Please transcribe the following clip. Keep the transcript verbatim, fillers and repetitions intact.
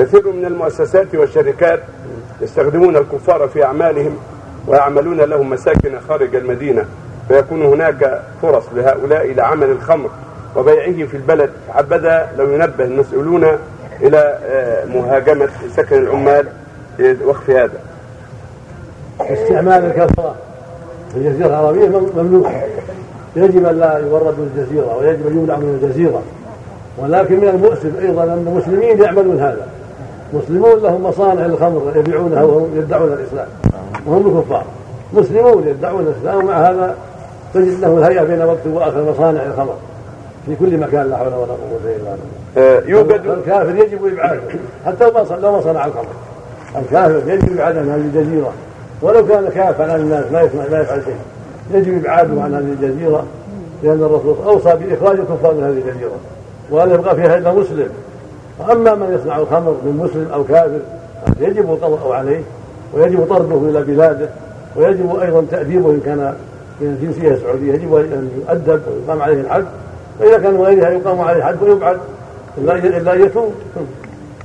كثير من المؤسسات والشركات يستخدمون الكفار في أعمالهم ويعملون لهم مساكن خارج المدينة، فيكون هناك فرص لهؤلاء إلى عمل الخمر وبيعه في البلد. حبذا لو ينبه المسؤولون إلى مهاجمة سكن العمال لوقف هذا. استعمال الكفرة في الجزيرة العربية ممنوع، يجب أن لا يوردوا الجزيرة ويجب أن يمنعوا من الجزيرة، ولكن من المؤسف أيضا أن المسلمين يعملون هذا. مسلمون لهم مصانع للخمر يبيعونها وهم يدعون الإسلام وهم الكفار، مسلمون يدعون الإسلام، ومع هذا تجد له الهيئة بين وقت وآخر مصانع الخمر في كل مكان، لا حول ولا قوة إلا بالله. يوجد الكافر يجب إبعاده حتى لو ما صنع الخمر، الكافر يجب إبعاده عن هذه الجزيرة ولو كان كافا عن الناس ما يفعل شيء، يجب إبعاده عن هذه الجزيرة، لأن الرسول أوصى بإخراج الكفار من هذه الجزيرة ولا يبقى فيها إلا مسلم. وأما من يصنع الخمر من مسلم أو كافر يجب القضاء عليه ويجب طرده إلى بلاده، ويجب أيضا تأديبه إن كان من الجنسية السعودية، يجب أن يؤدب ويقام عليه الحد، وإذا كان غيرها يقام عليه الحد ويبعد إلا إلا يتوب.